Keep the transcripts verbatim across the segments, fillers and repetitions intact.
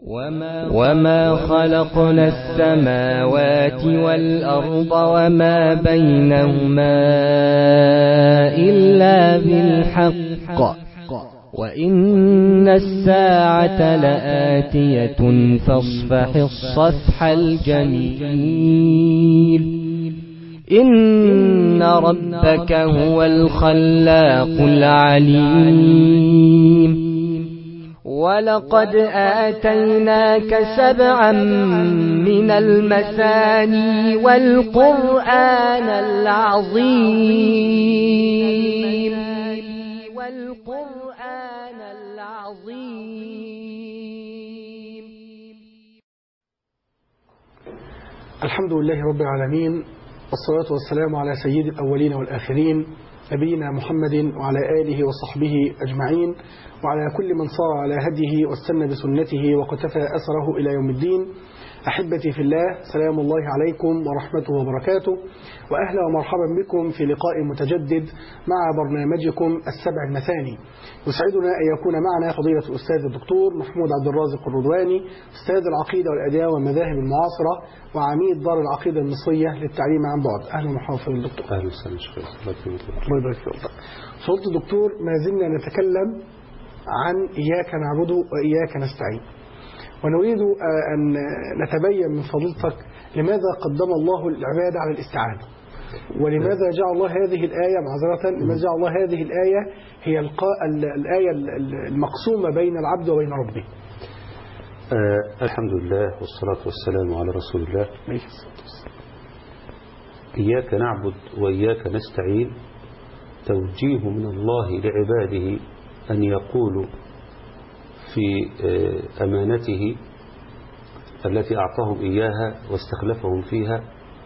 وما خلقنا السماوات والأرض وما بينهما إلا بالحق وإن الساعة لآتية فاصفح الصفح الجميل إن ربك هو الخلاق العليم ولقد آتيناك سبعا من المثاني والقرآن العظيم والقرآن العظيم. الحمد لله رب العالمين، والصلاة والسلام على سيد الأولين والآخرين نبينا محمد وعلى آله وصحبه أجمعين، وعلى كل من صار على هديه واستنى بسنته وقتفى أثره إلى يوم الدين. أحبتي في الله، سلام الله عليكم ورحمته وبركاته، وأهلا ومرحبا بكم في لقاء متجدد مع برنامجكم السبع المثاني. يسعدنا أن يكون معنا فضيلة الأستاذ الدكتور محمود عبد الرازق الرضواني، أستاذ العقيدة والأديان والمذاهب المعاصرة وعميد دار العقيدة المصرية للتعليم عن بعد. أهلا ومرحبا بالدكتور. أهلا وسهلا شكرا. الله يبارك فيك. فضيلة الدكتور، ما زلنا نتكلم عن إياك نعبد وإياك نستعين، ونريد أن نتبين من فضيلتك لماذا قدم الله العبادة على الاستعانة، ولماذا جعل الله هذه الآية معذرة لماذا جعل الله هذه الآية هي الآية المقسومة بين العبد وبين ربه. آه الحمد لله والصلاة والسلام على رسول الله. إياك نعبد وإياك نستعين توجيه من الله لعباده أن يقولوا في أمانته التي أعطاهم إياها واستخلفهم فيها: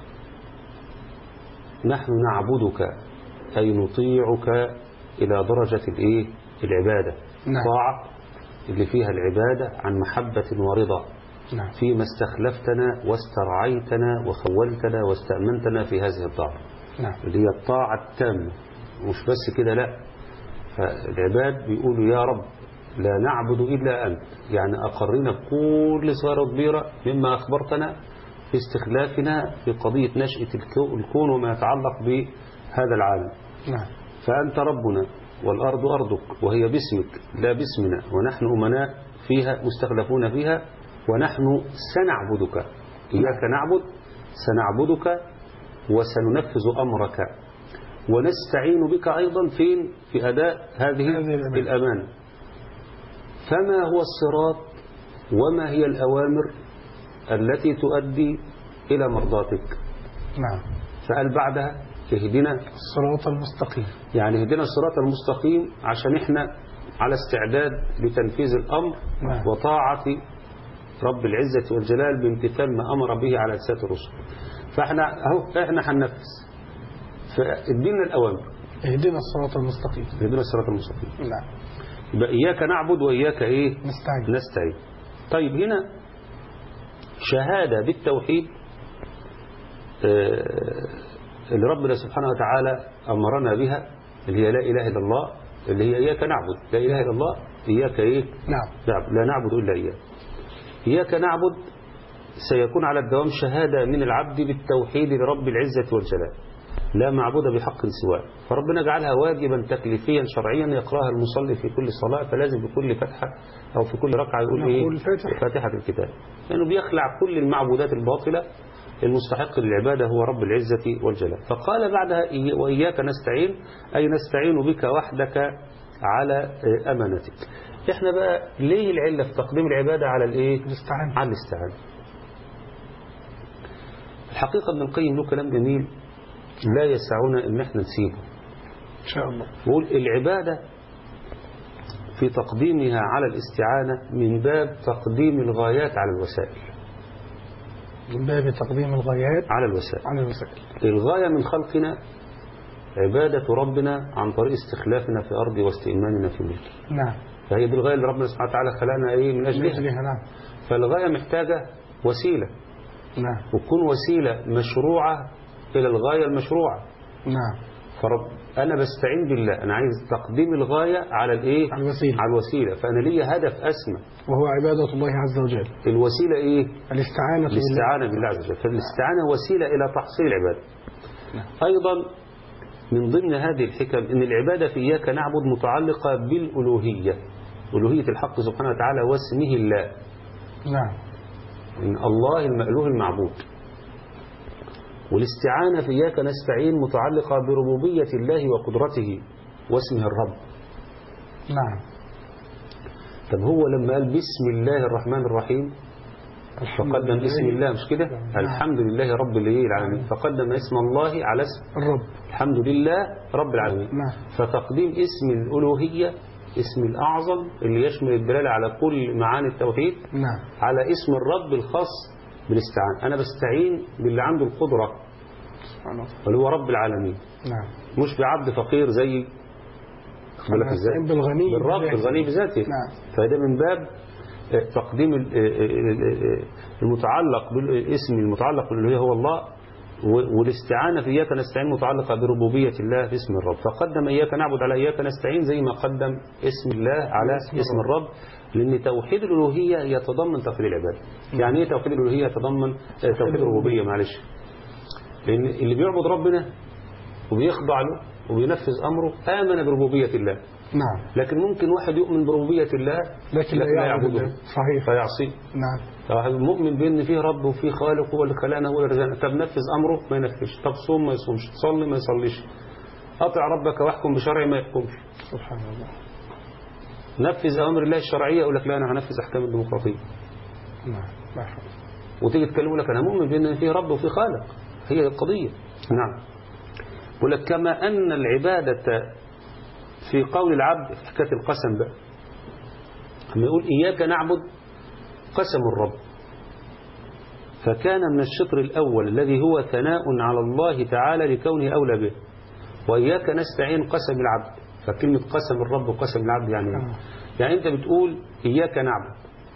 نحن نعبدك أي نطيعك إلى درجة الإيه؟ العبادة. نعم. طاعة اللي فيها العبادة عن محبة ورضا. نعم. فيما استخلفتنا واسترعيتنا وخولتنا واستأمنتنا في هذه الطاعة. نعم. اللي هي الطاعة التامة، مش بس كده، لا، فالعباد بيقولوا يا رب لا نعبد إلا أنت، يعني أقرنا بكل صغيرة وكبيرة مما أخبرتنا في استخلافنا في قضية نشأة الكون وما يتعلق بهذا العالم. نعم. فأنت ربنا والأرض أرضك وهي باسمك لا باسمنا، ونحن أمناء فيها مستخلفون فيها، ونحن سنعبدك. إياك نعبد، سنعبدك وسننفذ أمرك، ونستعين بك أيضا فين؟ في أداء هذه الأمانة. فما هو الصراط وما هي الأوامر التي تؤدي إلى مرضاتك؟ نعم. فقال بعدها اهدنا الصراط المستقيم، يعني اهدنا الصراط المستقيم عشان احنا على استعداد لتنفيذ الأمر. نعم. وطاعة رب العزة والجلال بامتثال ما أمر به على لسان الرسل. فاحنا اهو احنا هننفذ، فادينا الأوامر. اهدنا الصراط المستقيم. اهدنا الصراط المستقيم. نعم. يبقى إياك نعبد وإياك إيه؟ نستعين. نستعين. طيب هنا شهادة بالتوحيد اللي ربنا سبحانه وتعالى أمرنا بها، اللي هي لا إله إلا الله، اللي هي إياك نعبد، لا إله إلا الله، إياك إيه؟ نعم. لا نعبد إلا إياك. إياك نعبد سيكون على الدوام شهادة من العبد بالتوحيد لرب العزة والجلال، لا معبود بحق سواه. فربنا جعلها واجبا تكليفيا شرعيا يقرأها المصلي في كل صلاة، فلازم بكل فتحة أو في كل ركعة يقول إيه؟ فاتحة الكتاب، لأنه يعني بيخلع كل المعبودات الباطلة. المستحق للعبادة هو رب العزة والجلال. فقال بعدها وإياك نستعين أي نستعين بك وحدك على أمانتك. إحنا بقى ليه العلة في تقديم العبادة على الإيه؟ الاستعانة. على الاستعانة. الحقيقة ابن القيم له كلام جميل لا يسعنا ان احنا نسيبه ان شاء الله. يقول العبادة في تقديمها على الاستعانة من باب تقديم الغايات على الوسائل. من باب تقديم الغايات على الوسائل. على الوسائل. الغاية من خلقنا عبادة ربنا عن طريق استخلافنا في أرض واستئماننا في ملكه. نعم. فهي دي الغاية اللي ربنا سبحانه وتعالى خلقنا ايه من أجلها. نعم. فالغاية محتاجة وسيلة. نعم. وتكون وسيلة مشروعة إلى الغاية المشروعة. نعم. فرب أنا بستعين بالله، أنا عايز تقديم الغاية على الإيه؟ على الوسيلة. على الوسيلة، فأنا لي هدف أسمى وهو عبادة الله عز وجل. الوسيلة إيه؟ الاستعانة الاستعانة بالله عز وجل، فالاستعانة وسيلة إلى تحصيل العبادة. أيضا من ضمن هذه الحكم أن العبادة في إياك نعبد متعلقة بالألوهية، ألوهية الحق سبحانه وتعالى واسمه الله. نعم. إن الله المألوه المعبود. والاستعانة في إياك نستعين متعلقة بربوبية الله وقدرته واسمه الرب. نعم. طب هو لما قال بسم الله الرحمن الرحيم فقدم اسم الله، مش كده؟ نعم. الحمد لله رب العالمين، فقدم اسم الله على اسم الرب. الحمد لله رب العالمين. نعم. فتقديم اسم الألوهية، اسم الأعظم اللي يشمل الدلالة على كل معاني التوحيد، نعم. على اسم الرب الخاص بالاستعانة. أنا بستعين باللي عنده القدرة سبحان الله. اللي هو رب العالمين، نعم. مش بعبد فقير زي بالك ازاي؟ بالغني بالرب بذاته. الغني بذاته. نعم. فده من باب تقديم المتعلق بالاسم المتعلق بالالوهيه هو الله، والاستعانة في إياك نستعين متعلقة بربوبية الله في اسم الرب، فقدم إياك نعبد على إياك نستعين زي ما قدم اسم الله على اسم, اسم الرب، لأن توحيد الألوهية يتضمن توحيد العبادة. يعني إيه توحيد الألوهية؟ يتضمن توحيد الربوبية، معلش، لأن اللي بيعبد ربنا وبيخضع له وبينفذ أمره آمن بربوبية الله. نعم. لكن ممكن واحد يؤمن بربوبية الله لكن لا يعبده، صحيح، فيعصيه. نعم. واحد مؤمن بأن فيه رب وفيه خالق هو اللي خلقنا هو اللي رزقنا، طب نفذ أمره ما ينفذش، طب صوم ما يصومش، تصلي ما يصليش، أطع ربك واحكم بشرع ما يحكمش. سبحان الله. نفذ أمر الله الشرعية يقول لك لا أنا هنفذ أحكام الديمقراطية. نعم. وتيجي تكلموا لك أنا مؤمن بأن فيه رب وفيه خالق، هي القضية. نعم. يقول لك كما أن العبادة في قول العبد في حكاية القسم بقى، لما يقول إياك نعبد قسم الرب، فكان من الشطر الأول الذي هو ثناء على الله تعالى لكونه أولى به، وإياك نستعين قسم العبد. فكلمة قسم الرب وقسم العبد يعني آه. يعني أنت بتقول إياك نعبد،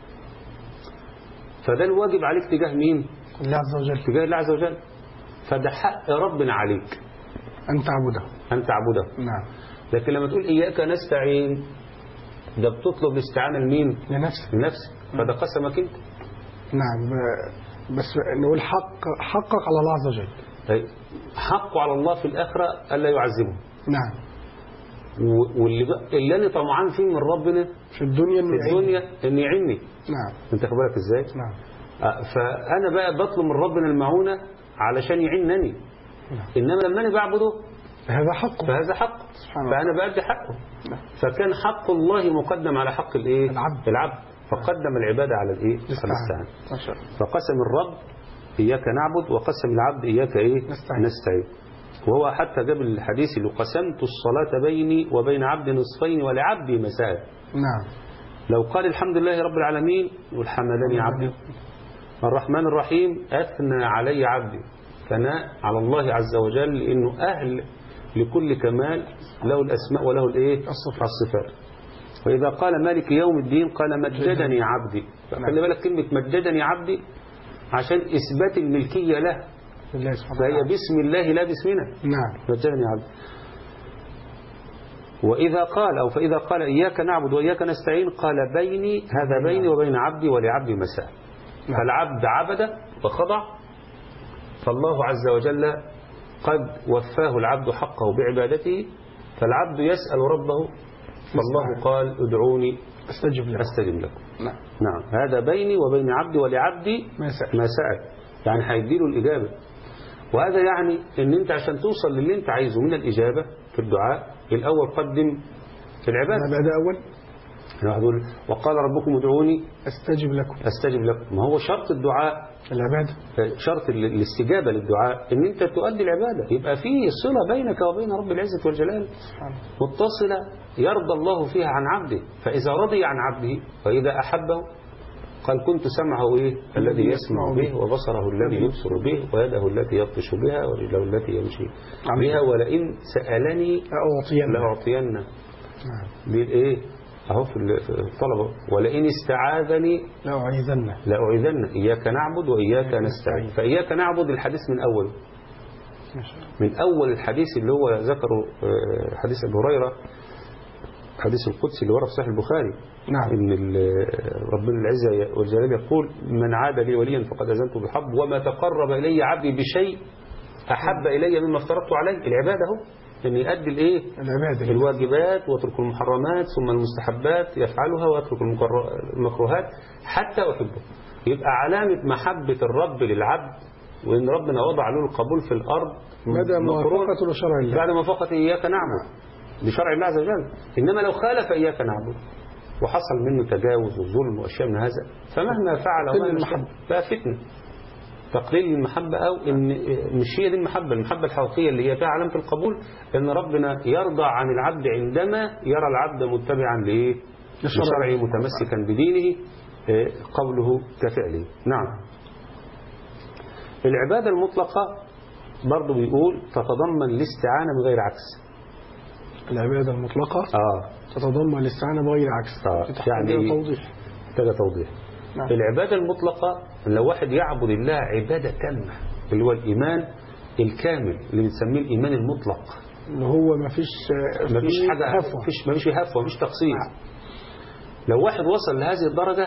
فده الواجب عليك تجاه مين؟ الله عز وجل. تجاه الله عز وجل، فده حق ربنا عليك أن تعبده. أن تعبده. نعم. لكن لما تقول إياك نستعين ده بتطلب الاستعانة لمين؟ لنفسك. لنفسك، فده قسمك أنت. نعم. بس نقول حق حقق على الله عز وجل. حقه على الله في الآخرة ألا يعذبه. نعم. واللي اللي أنا طمعان فيه من ربنا في الدنيا في الدنيا إن يعيني. نعم. أنت خبرك إزاي؟ نعم. فأنا بقى بطلب من ربنا المعونة علشان يعينني. نعم. إنما لما أنا بعبده هذا حقه، فهذا حقه، فأنا بأدي حقه. نعم. فكان حق الله مقدم على حق الإيه؟ العبد. العبد، فقدم العبادة على الإيه؟ الاستعانة. فقسم الرب إياك نعبد وقسم العبد إياك إيه؟ نستعين. نستعين. وهو حتى جاب الحديث اللي قسمت الصلاة بيني وبين عبد نصفين ولعبدي مساء. نعم. لو قال الحمد لله رب العالمين والحمدني عبدي، الرحمن الرحيم أثنى علي عبدي، ثناء على الله عز وجل لأنه أهل لكل كمال، له الأسماء وله الإيه؟ الصفات. وإذا قال مالك يوم الدين قال مجدني عبدي. خلي بالك كلمة مجدني عبدي عشان إثبات الملكية له، فهي باسم الله لا باسمنا. نعم. مجدني عبدي. وإذا قال أو فإذا قال إياك نعبد وإياك نستعين قال بيني، هذا بيني وبين عبدي ولعبدي مساء. نعم. فالعبد عبد وخضع، فالله عز وجل قد وفاه العبد حقه بعبادته، فالعبد يسأل ربه، فالله قال ادعوني استجب لكم. استجب لكم. نعم. نعم. هذا بيني وبين عبدي ولعبدي ما سأل. ما سأل، يعني هيديله الإجابة. وهذا يعني ان انت عشان توصل للي انت عايزه من الإجابة في الدعاء الأول قدم في العبادة. هذا أول. يقول وقال ربكم ادعوني استجب لكم. استجب لكم. ما هو شرط الدعاء العبادة، شرط الاستجابة للدعاء ان انت تؤدي العبادة، يبقى فيه صلة بينك وبين رب العزة والجلال متصلة يرضى الله فيها عن عبده. فإذا رضي عن عبده وإذا أحبه قال كنت سمعه إيه؟ الذي يسمع به، وبصره الذي يبصر به، ويده التي يبطش بها، ورجله التي يمشي بها، ولئن سألني لأعطينه. نعم. بالإيه؟ أهو في الطلبة، ولئن استعاذني لأعيذنه لأعيذنه. إياك نعبد وإياك نستعين. فإياك نعبد الحديث من أول، من أول الحديث اللي هو ذكره حديث أبي هريرة، حديث القدسي اللي ورد في صحيح البخاري، نعم. إن ربنا العزة والجلال يقول: من عاد لي وليا فقد أذنته بحب، وما تقرب إلي عبدي بشيء أحب إلي مما افترضت عليه. العبادة هو أن يؤدي الإيه؟ العبادة، الواجبات ويترك المحرمات، ثم المستحبات يفعلها ويترك المكروهات حتى أحبه. يبقى علامة محبة الرب للعبد وإن ربنا وضع له القبول في الأرض مدى موافقته لشرع الله، بعد موافقة إياك نعبد بشرع الله عز وجل. إنما لو خالف إياك نعبد وحصل منه تجاوز وظلم وأشياء من هذا، فمهما فعل وما المحبة بقى فتنة، تقليل المحبة، أو إن مش هي دي المحبة. المحبة الحقيقية اللي هي فيها علامة القبول إن ربنا يرضى عن العبد عندما يرى العبد متبعا لإيه؟ لشرعه متمسكا بدينه، قوله كفعله. نعم. العبادة المطلقة برضو بيقول تتضمن الاستعانة بغير عكس. العبادة المطلقة آه. تتضمن الاستعانة بغير عكس. آه. يعني توضيح كذا توضيح. نعم. العبادة المطلقة لو واحد يعبد الله عبادة تامة اللي هو الإيمان الكامل اللي بنسميه الإيمان المطلق، اللي هو ما فيش ما فيش حاجة هفوة، ما فيش ما فيش هفوة، ما فيش تقصير. نعم. لو واحد وصل لهذه الدرجة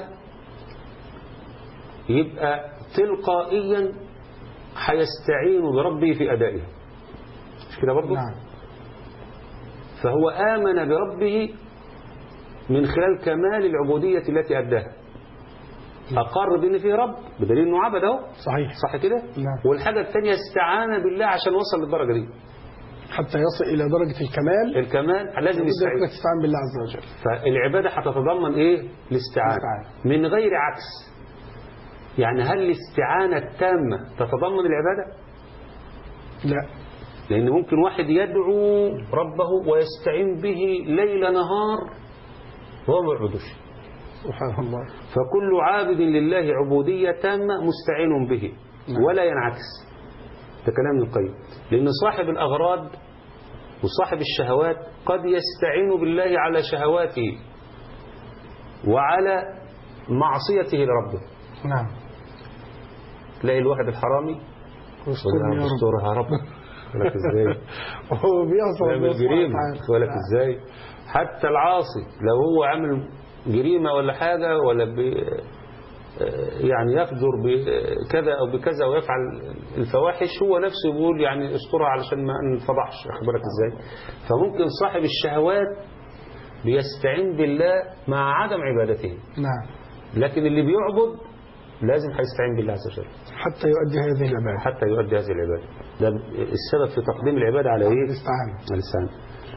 يبقى تلقائيا هيستعين بربه في أدائها، مش كده برضه؟ نعم. فهو آمن بربه من خلال كمال العبودية التي أداها، أقر بأن فيه رب بدليل أنه عبد أهو. صحيح. صح كده؟ نعم. والحاجة الثانية استعان بالله عشان وصل للدرجة دي، حتى يصل إلى درجة الكمال. الكمال لازم يستعين. تستعين بالله عز وجل. فالعبادة هتتضمن إيه؟ الاستعانة من غير عكس. يعني هل الاستعانة التامة تتضمن العبادة؟ لا، لأن ممكن واحد يدعو ربه ويستعين به ليل نهار وهو ما يعبدوش. سبحان الله. فكل عابد لله عبودية تامة مستعين به. نعم. ولا ينعكس. ده كلام القيم. لأن صاحب الأغراض وصاحب الشهوات قد يستعين بالله على شهواته وعلى معصيته لربه. نعم. تلاقي الواحد الحرامي استرها يا رب ولك ازاي وهو بيعصى بالجريمة ولك ازاي. حتى العاصي لو هو عمل جريمة ولا حاجة ولا بي يعني يفجر بكذا أو بكذا ويفعل الفواحش، هو نفسه يقول يعني استرها علشان ما نفضحش، أخبرك ازاي. فممكن صاحب الشهوات بيستعين بالله مع عدم عبادته. نعم. لكن اللي بيعبد لازم هيستعين بالله عز وجل حتى يؤدي هذه العبادة حتى يؤدي هذه العبادة. ده السبب في تقديم العبادة على ايه؟ الاستعانة. الاستعانة.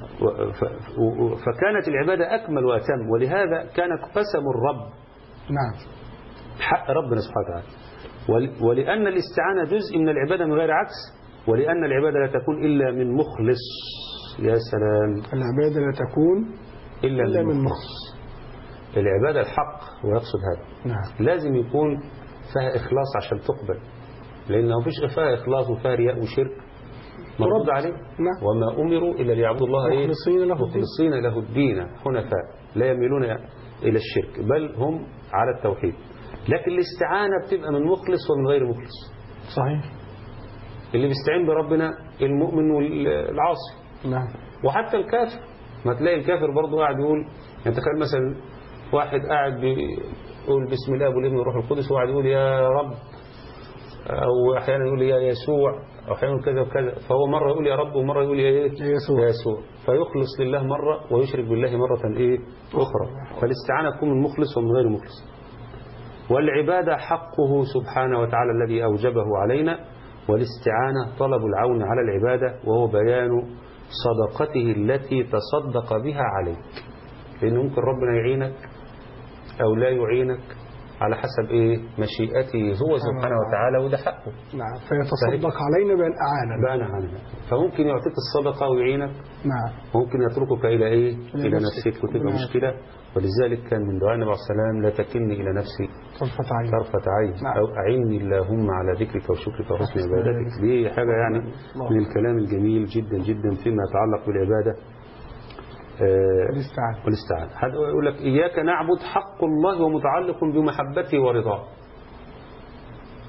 فكانت العبادة أكمل وأتم، ولهذا كانت قسم الرب. نعم. حق ربنا سبحانه وتعالى. ولأن الاستعانة جزء من العبادة من غير عكس، ولأن العبادة لا تكون إلا من مخلص. يا سلام. العبادة لا تكون إلا, إلا من مخلص. العبادة الحق ويقصد هذا. نعم. لازم يكون فيها إخلاص عشان تقبل، لأن ما فيش فيها إخلاص وفيها رياء وشرك مرد عليه. نعم. وما أمروا إلا ليعبدوا الله إيه؟ مخلصين له, مخلصين له الدين حنفاء لا يميلون إلى الشرك بل هم على التوحيد. لكن الاستعانة بتبقى من مخلص ومن غير مخلص. صحيح. اللي بيستعين بربنا المؤمن والعاصي. نعم. وحتى الكافر، ما تلاقي الكافر برضه قاعد يقول، يعني تخيل مثلا واحد قاعد بيقول بسم الله والابن والروح القدس وقاعد يقول يا رب، أو أحيانا يقول يا يسوع، أو أحيانا كذا وكذا، فهو مرة يقول يا رب ومرة يقول يا إيه؟ يا يسوع. يا يسوع. فيخلص لله مرة ويشرك بالله مرة إيه؟ أخرى. فالاستعانة تكون من مخلص ومن غير مخلص. والعبادة حقه سبحانه وتعالى الذي أوجبه علينا، والاستعانة طلب العون على العبادة وهو بيان صدقته التي تصدق بها عليك. لأن ممكن ربنا يعينك أو لا يعينك على حسب إيه؟ مشيئته هو سبحانه وتعالى، وده حقه. نعم. فيتصدق علينا بأن أعانا بأن أعانا. فممكن يعطيك الصدقة ويعينك. نعم. ممكن يتركك إلى إيه؟ إلى إلى نفسك. نفسك وتبقى مشكلة. ولذلك كان من دعاء النبي عليه السلام لا تكلني إلى نفسي طرفة عين طرفة عين. نعم. أو أعني اللهم على ذكرك وشكرك وحسن عبادتك. دي حاجة يعني من الكلام الجميل جدا جدا فيما يتعلق بالعبادة والاستعانة. والاستعانة. حد يقول لك إياك نعبد حق الله ومتعلق بمحبته ورضاه.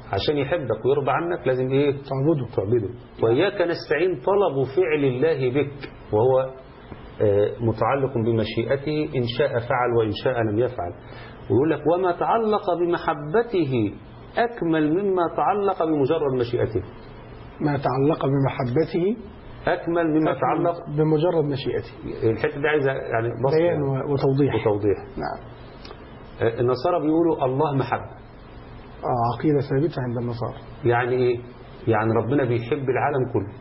عشان يحبك ويرضى عنك لازم ايه؟ تعبده. تعبده. وإياك نستعين طلب فعل الله بك، وهو متعلق بمشيئته، إن شاء فعل وإن شاء لم يفعل. ويقول لك وما تعلق بمحبته أكمل مما تعلق بمجرد مشيئته. ما تعلق بمحبته أكمل مما أكمل تعلق بمجرد مشيئته. الحتة دي عايزة يعني بسط بيان وتوضيح. وتوضيح. نعم. النصارى بيقولوا الله محبة. آه عقيدة ثابتة عند النصارى. يعني إيه؟ يعني ربنا بيحب العالم كله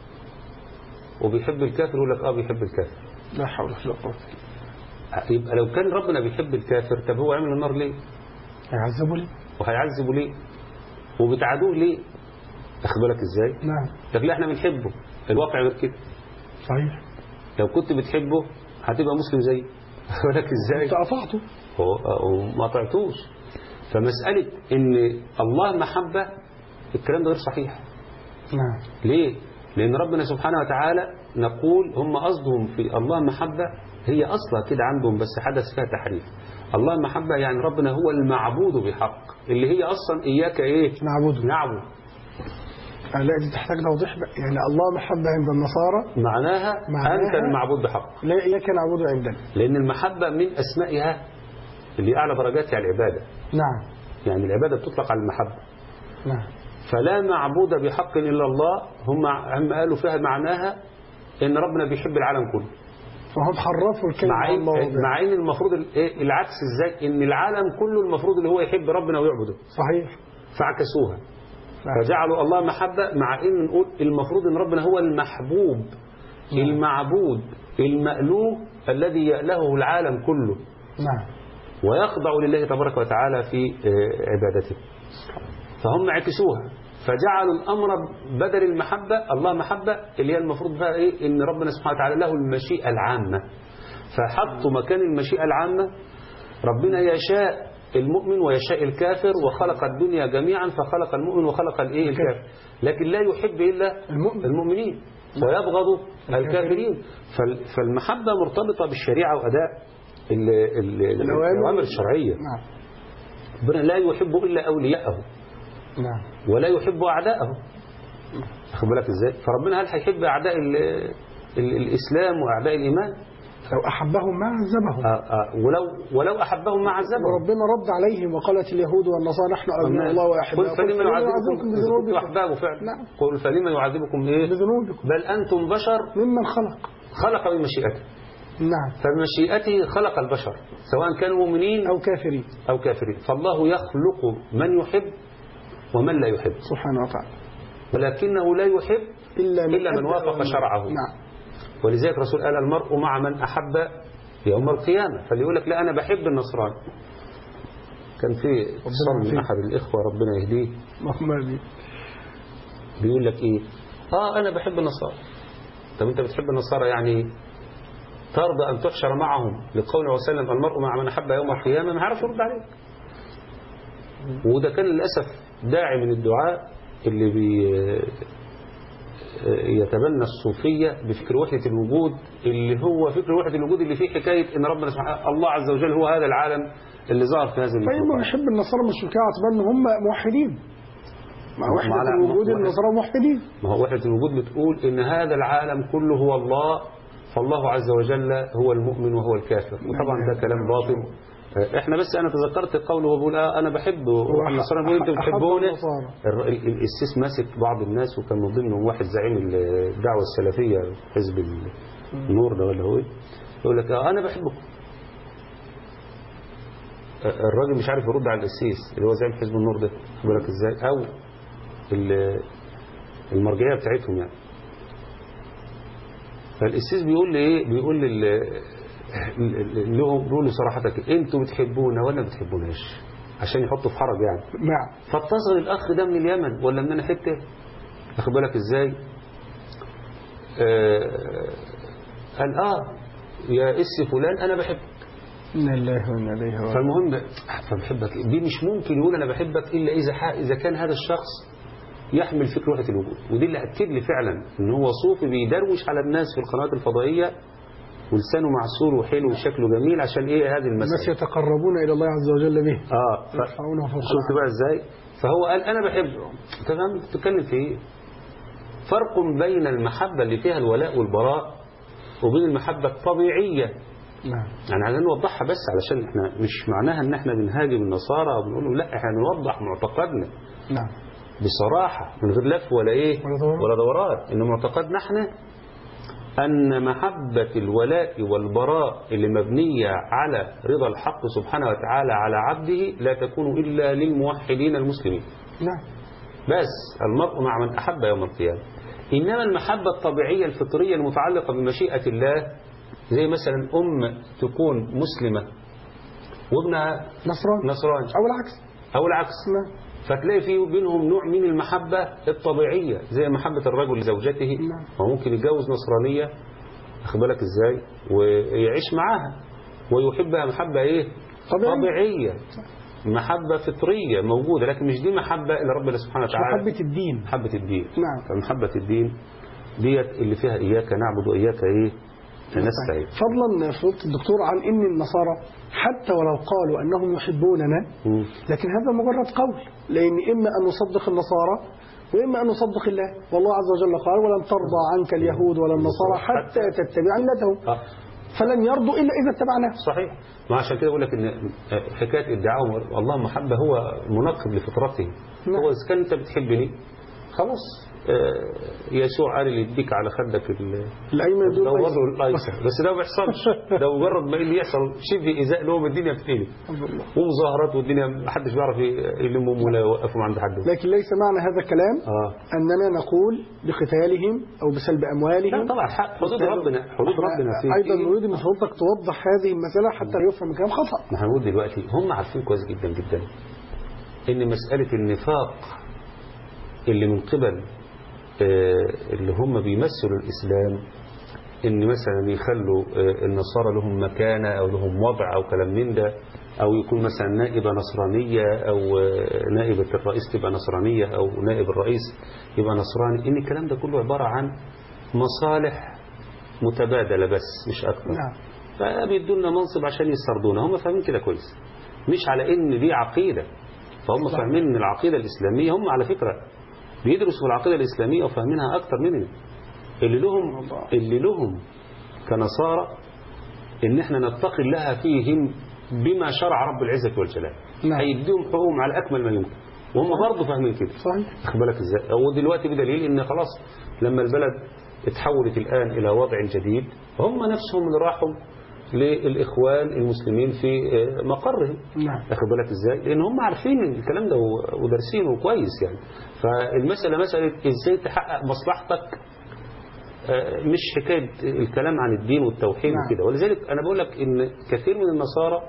وبيحب الكافر، يقول لك آه بيحب الكافر. لا حول ولا قوة. يبقى لو كان ربنا بيحب الكافر، طب هو عمل النار ليه؟ هيعذبه ليه؟ وهيعذبه ليه؟ وبتعادوه ليه؟ أخد بالك إزاي؟ نعم. طب لا إحنا بنحبه، الواقع غير كده. صحيح. لو كنت بتحبه هتبقى مسلم زيه. أخد بالك إزاي؟ أنت قطعته وما طعتوش. فمسألة إن الله محبة الكلام ده غير صحيح. نعم. ليه؟ لأن ربنا سبحانه وتعالى نقول هم قصدهم في الله محبة هي أصلا كده عندهم، بس حدث فيها تحريف. الله محبة يعني ربنا هو المعبود بحق، اللي هي أصلا إياك إيه؟ نعبده. نعبد. لا دي تحتاج توضيح بقى. يعني الله محبة عند النصارى معناها, معناها أنت المعبود بحق. لا إياك نعبده عندنا. لأن المحبة من أسمائها اللي أعلى درجاتها العبادة. نعم. يعني العبادة بتطلق على المحبة. نعم. فلا معبود بحق إلا الله، هم هم قالوا فيها معناها إن ربنا بيحب العالم كله. فهم حرفوا الكلمة مع الله وبيه. مع إن المفروض العكس. إزاي؟ إن العالم كله المفروض اللي هو يحب ربنا ويعبده. صحيح. فعكسوها. نعم. فجعلوا الله محبة، مع إن نقول المفروض إن ربنا هو المحبوب. نعم. المعبود المألوه الذي يألهه العالم كله. نعم. ويخضع لله تبارك وتعالى في عبادته. فهم عكسوها، فجعلوا الأمر بدل المحبة الله محبة، اللي هي المفروض بقى إيه؟ إن ربنا سبحانه وتعالى له المشيئة العامة. فحطوا مكان المشيئة العامة ربنا يشاء المؤمن ويشاء الكافر، وخلق الدنيا جميعا فخلق المؤمن وخلق الإيه؟ الكافر. لكن لا يحب إلا المؤمن. المؤمنين ويبغض الكافرين. فالمحبة مرتبطة بالشريعة وأداء الأوامر الشرعية. نعم. ربنا لا يحب إلا أولياءه. نعم. ولا يحب أعداءه. أخذ بالك إزاي؟ فربنا هل هيحب أعداء ال ال الإسلام وأعداء الإيمان؟ لو أحبهم ما عذبهم. آه آه ولو ولو أحبهم ما عذبهم. وربنا رد عليهم وقالت اليهود والنصارى نحن أبناء الله وأحباؤه. قل فلما يعذبكم بذنوبكم أحبابه فعلا. نعم. قل فلما يعذبكم إيه؟ بذنوبكم. بل أنتم بشر ممن خلق. خلق بمشيئته. نعم. فبمشيئته خلق البشر سواء كانوا مؤمنين أو كافرين. أو كافرين. فالله يخلق من يحب ومن لا يحب سبحانه وتعالى، ولكنه لا يحب إلا من, إلا من وافق شرعه. نعم. ولذلك الرسول قال المرء مع من أحب يوم القيامة. فاللي يقول لك لا أنا بحب النصراني. كان في اتصال من أحد الإخوة ربنا يهديه بيقول لك إيه آه أنا بحب النصارى. طب أنت بتحب النصارى يعني ترضى أن تحشر معهم لقوله وسلم المرء مع من أحب يوم القيامة؟ ما عرفش يرد عليك. وده كان للأسف داعي من الدعاء اللي بي يتبنى الصوفية بفكر وحدة الوجود، اللي هو فكر وحدة الوجود اللي فيه حكاية ان ربنا سبحانه الله عز وجل هو هذا العالم اللي ظهر في هذا المخلوق. فإما يحب النصارى مشركين اعتبار ان هم موحدين. مع وحدة الوجود النصارى موحدين. ما هو وحدة الوجود بتقول ان هذا العالم كله هو الله، فالله عز وجل هو المؤمن وهو الكافر. وطبعا ده كلام باطل. احنا بس انا تذكرت قوله وبقول اه انا بحبه النصارى بيقول انتوا بتحبوني. السيس ماسك بعض الناس وكان من ضمنهم واحد زعيم الدعوه السلفيه حزب النور ده ولا هو يقول لك اه انا بحبكم. الراجل مش عارف يرد على السيس اللي هو زعيم حزب النور ده، خد بالك ازاي، او المرجعيه بتاعتهم يعني. فالسيس بيقول لي ايه، بيقول لي لهم بيقولوا صراحة كده انتوا بتحبونا ولا ما بتحبوناش، عشان يحطوا في حرج يعني. نعم. فاتصل الاخ ده من اليمن ولا من انا حته، واخد بالك ازاي، آه قال اه يا اس فلان انا بحبك. إنا لله وإنا إليه راجعون. فالمهم فبحبك دي مش ممكن يقول انا بحبك الا اذا اذا كان هذا الشخص يحمل فكر وحدة الوجود. ودي اللي اكد لي فعلا ان هو صوفي بيدروش على الناس في القنوات الفضائيه ولسانه معسول وحلو وشكله جميل عشان ايه هذه المسألة. الناس يتقربون الى الله عز وجل به. اه شفت بقى ازاي. فهو قال أنا بحبه. تمام، بتتكلم في إيه؟ فرق بين المحبة اللي فيها الولاء والبراء وبين المحبة الطبيعية. نعم. يعني عايزين نوضحها بس علشان احنا مش معناها ان احنا بنهاجم النصارى او بنقول لهم لا، احنا بنوضح معتقدنا. نعم. بصراحة من غير لف ولا ايه ولا دوران. ولا دورات. ان معتقدنا احنا ان محبة الولاء والبراء اللي مبنية على رضا الحق سبحانه وتعالى على عبده لا تكون الا للموحدين المسلمين. نعم. بس المرء مع من احب يوم القيامة. انما المحبة الطبيعية الفطرية المتعلقة بمشيئة الله، زي مثلا أم تكون مسلمة وابنها نصراني نصراني أو العكس أو العكس، نعم. فتلاقي في بينهم نوع من المحبة الطبيعية زي محبة الرجل لزوجته. نعم. وممكن يتجوز نصرانية، أخد بالك إزاي، ويعيش معاها ويحبها محبة إيه طبيعي. طبيعية، محبة فطرية موجودة، لكن مش دي محبة إلى ربنا سبحانه وتعالى، محبة الدين. محبة الدين. نعم. فمحبة الدين ديت اللي فيها إياك نعبد وإياك إيه نستعين. فضلا فضلت الدكتور عن ان النصارى حتى ولو قالوا انهم يحبوننا مم. لكن هذا مجرد قول، لان اما ان نصدق النصارى واما ان نصدق الله، والله عز وجل قال ولن ترضى عنك اليهود ولا النصارى حتى تتبع ملتهم. آه. فلن يرضوا الا اذا اتبعناه. صحيح. ما عشان كده بقول لك ان حكايه ادعائهم الله محبه هو منقب لفطرته. نعم. هو اذا كان انت بتحبني خلاص، آه، يسوع قال اللي يديك على خدك ال- الايمن دول ده برضه أيسر. الايسر، بس ده ما بيحصلش. ده مجرد ما اللي يحصل شبه ازاء لهم الدنيا بتقلب الحمد لله. ومظاهرات والدنيا ما حدش بيعرف يلمهم ولا يوقفهم عند حد. لكن ليس معنى هذا الكلام اه اننا نقول بقتالهم او بسلب اموالهم. لا طبعا حق حدود ربنا، حدود ربنا في ايضا نريد من حضرتك توضح هذه المساله حتى لا يفهم الكلام خطا. ما هنقول دلوقتي هم عارفين كويس جدا جدا ان مساله النفاق اللي من قبل آه، اللي هم بيمثلوا الإسلام، إن مثلا يخلوا آه، النصارى لهم مكانة أو لهم وضع أو كلام من ده، أو يكون مثلا نائبة نصرانية أو آه، نائبة الرئيس تبقى نصرانية أو نائب الرئيس يبقى نصراني، إن الكلام ده كله عبارة عن مصالح متبادلة بس مش أكثر. نعم. فبيدوا لنا منصب عشان يسردونا، هم فاهمين كده كويس، مش على إن دي عقيدة. فهم فاهمين إن العقيدة الإسلامية، هم على فكرة بيدرسوا العقيدة الإسلامية وفاهمينها أكتر مننا. اللي لهم اللي لهم كنصارى إن إحنا نتقي الله فيهم بما شرع رب العزة والجلال. نعم. هيديهم حقوقهم على أكمل ما يمكن، وهم برضه فاهمين كده. صحيح. أخد بالك إزاي؟ ودلوقتي بدليل إن خلاص لما البلد اتحولت الآن إلى وضع جديد، هم نفسهم اللي راحوا للإخوان المسلمين في مقرهم. نعم. أخد بالك إزاي؟ لأن هم عارفين الكلام ده ودارسينه كويس يعني. فالمسألة مسألة إزاي تحقق مصلحتك، مش حكاية الكلام عن الدين والتوحيد. نعم. وكده. ولذلك أنا بقول لك إن كثير من النصارى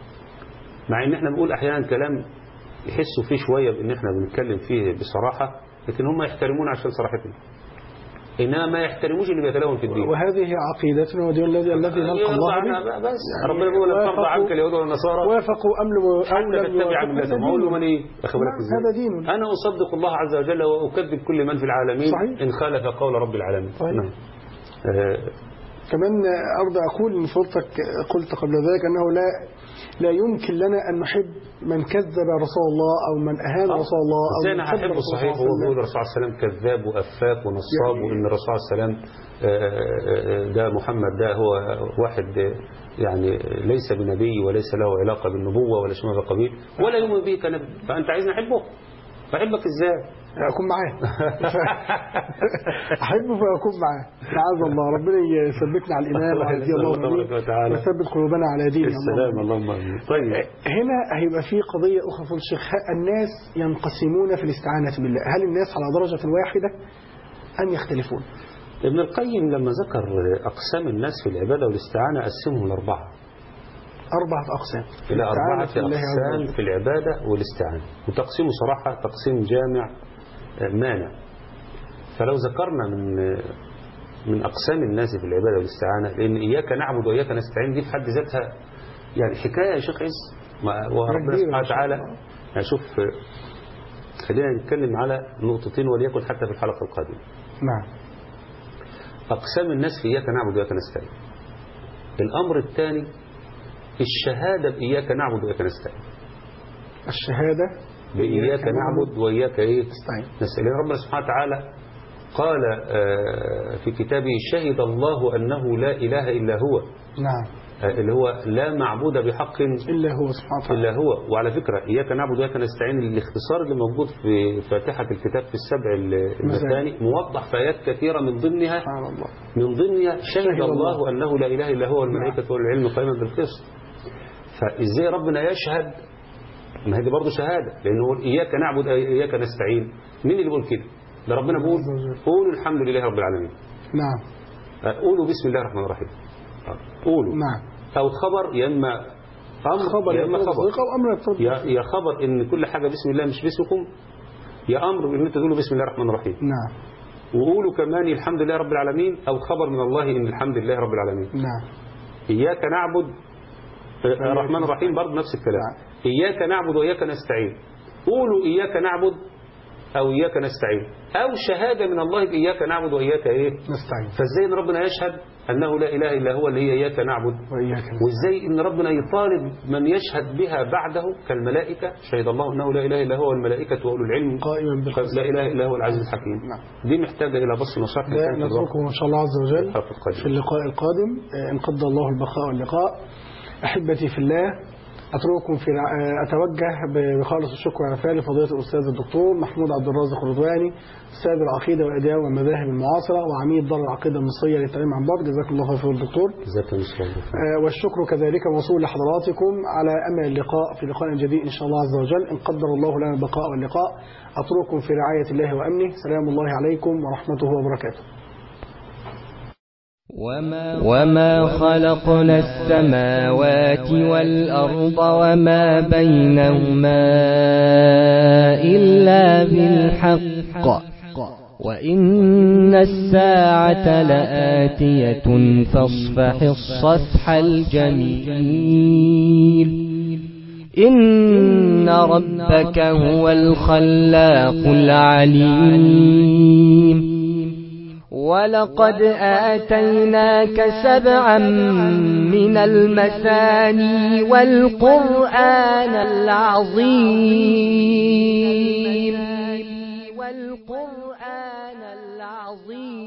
مع إن إحنا بنقول أحيانا كلام يحسوا فيه شوية بإن إحنا بنتكلم فيه بصراحة، لكن هم يحترمون عشان صراحتنا، إنما ما يحترموش اللي بيتلون في الدين. وهذه هي عقيدتنا ودين الذي الذي نلقى الله به. بس يعني ربنا بيقول لك ترضى عنك اليهود والنصارى وافقوا أم لم حتى تتبع ملتهم. أقول له من إيه؟ أخد بالك إزاي؟ هذا دين. أنا أصدق الله عز وجل وأكذب كل من في العالمين. صحيح. إن خالف قول رب العالمين. صحيح. نعم. آه. كمان أرضى أقول من فضلك قلت قبل ذلك أنه لا لا يمكن لنا أن نحب من كذب رسول الله أو من أهان رسول الله أو زي أنا هحبه صحيح. هو بيقول الرسول صلى الله عليه وسلم كذاب وأفاك ونصاب، يعني وإن الرسول صلى الله عليه وسلم ده محمد ده هو واحد يعني ليس بنبي وليس له علاقة بالنبوة ولا شيء من هذا القبيل ولا يؤمن به كنبي، فأنت عايزني أحبه؟ فأحبك إزاي؟ أكون معاه. أحبه فأكون معاه. معاذ الله، ربنا يثبتنا على الإيمان ويهدي الله ويثبت ويثبت قلوبنا على دينه. السلام اللهم آمين. طيب هنا هيبقى في قضية أخرى في الشيخ، الناس ينقسمون في الاستعانة بالله، هل الناس على درجة واحدة أم يختلفون؟ ابن القيم لما ذكر أقسام الناس في العبادة والاستعانة قسمهم لأربعة. أربعة أقسام. إلى أربعة أقسام في العبادة والاستعانة، وتقسيمه صراحة تقسيم جامع مانع. فلو ذكرنا من من أقسام الناس في العبادة والاستعانة، لأن إياك نعبد وإياك نستعين دي في حد ذاتها يعني حكاية يا شيخ عز، وربنا سبحانه وتعالى يعني شوف، خلينا نتكلم على نقطتين وليكن حتى في الحلقة القادمة. نعم. أقسام الناس في إياك نعبد وإياك نستعين. الأمر الثاني الشهادة بإياك نعبد وإياك نستعين. الشهادة بإياك نعبد وإياك إيه نستعين. نستعين. ربنا سبحانه وتعالى قال في كتابه شهد الله أنه لا إله إلا هو. نعم. اللي هو لا معبود بحق إلا هو سبحانه وتعالى. إلا هو. وعلى فكرة إياك نعبد وإياك نستعين الاختصار اللي موجود في فاتحة الكتاب في السبع المثاني موضح في آيات كثيرة من ضمنها سبحان الله من ضمنها شهد الله أنه لا إله إلا هو والملائكة والعلم قائما بالقسط. فإزاي ربنا يشهد؟ ما هي دي برضه شهادة، لأنه إياك نعبد إياك نستعين. مين اللي بيقول كده؟ ده ربنا بيقول قولوا الحمد لله رب العالمين. نعم. قولوا بسم الله الرحمن الرحيم. قولوا. نعم. أو خبر يا إما أمر خبر يا إما خبر أمر يا يا خبر إن كل حاجة بسم الله مش باسمكم، يا أمر إن أنت تقولوا بسم الله الرحمن الرحيم. نعم. وقولوا كمان الحمد لله رب العالمين، أو خبر من الله إن الحمد لله رب العالمين. نعم. إياك نعبد الرحمن الرحيم برضه نفس الكلام. نعم. إياك نعبد وإياك نستعين. قولوا إياك نعبد أو إياك نستعين، أو شهادة من الله بإياك نعبد وإياك إيه نستعين. فإزاي إن ربنا يشهد أنه لا إله إلا هو اللي هي إياك نعبد وإياك نستعين، وإزاي إن ربنا يطالب من يشهد بها بعده كالملائكة شهد الله أنه لا إله إلا هو والملائكة وأولو العلم قائما بالقسط لا إله إلا هو العزيز الحكيم. نعم. دي محتاجة إلى بص نشاط. نترككم إن شاء الله عز وجل في اللقاء القادم إن قدر الله البقاء واللقاء. أحبتي في الله، أترككم في أتوجه بخالص الشكر والعافية لفضيلة الأستاذ الدكتور محمود عبد الرازق الرضواني، أستاذ العقيدة والأديان والمذاهب المعاصرة وعميد دار العقيدة المصرية للتعليم عن بعد. جزاكم الله خير الدكتور. جزاكم الله. والشكر كذلك موصول لحضراتكم على أمل اللقاء في لقاء جديد إن شاء الله عز وجل إن قدر الله لنا البقاء واللقاء. أترككم في رعاية الله وأمنه. سلام الله عليكم ورحمته وبركاته. وما خلقنا السماوات والأرض وما بينهما إلا بالحق وإن الساعة لآتية فاصفح الصفح الجميل. إن ربك هو الخلاق العليم. ولقد آتيناك سبعا من المثاني والقرآن العظيم والقرآن العظيم